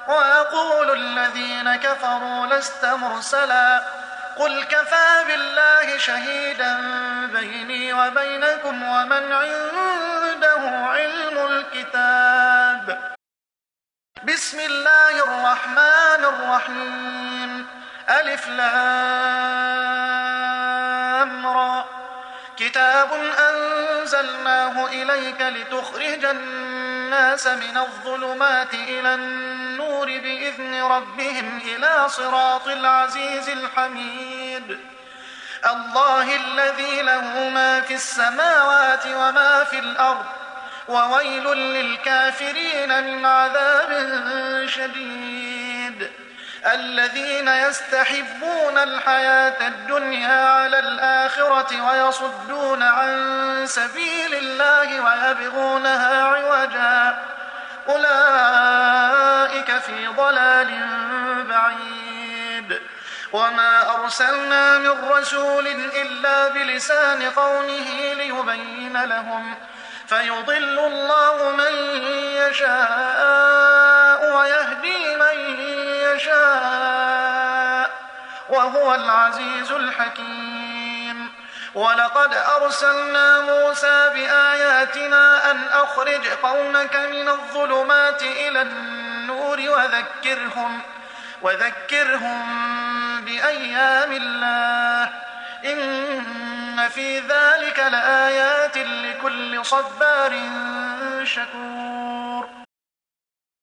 ويقول الذين كفروا لست مرسلا قل كفى بالله شهيدا بيني وبينكم ومن عنده علم الكتاب. بسم الله الرحمن الرحيم. ألف لام را. كتاب أنزلناه إليك لتخرج الناس من الظلمات إلى النور بإذن ربهم إلى صراط العزيز الحميد. الله الذي له ما في السماوات وما في الأرض وويل للكافرين من عذاب شديد. الذين يستحبون الحياة الدنيا على الآخرة ويصدون عن سبيل الله ويبغونها عوجا أولئك في ضلال بعيد. وما أرسلنا من رسول إلا بلسان قومه ليبين لهم فيضل الله من يشاء ويهدي من يشاء وهو العزيز الحكيم. ولقد أرسلنا موسى بآياتنا أن أخرج قومك من الظلمات إلى النور وذكرهم بأيام الله إن في ذلك لآيات لكل صبار شكور.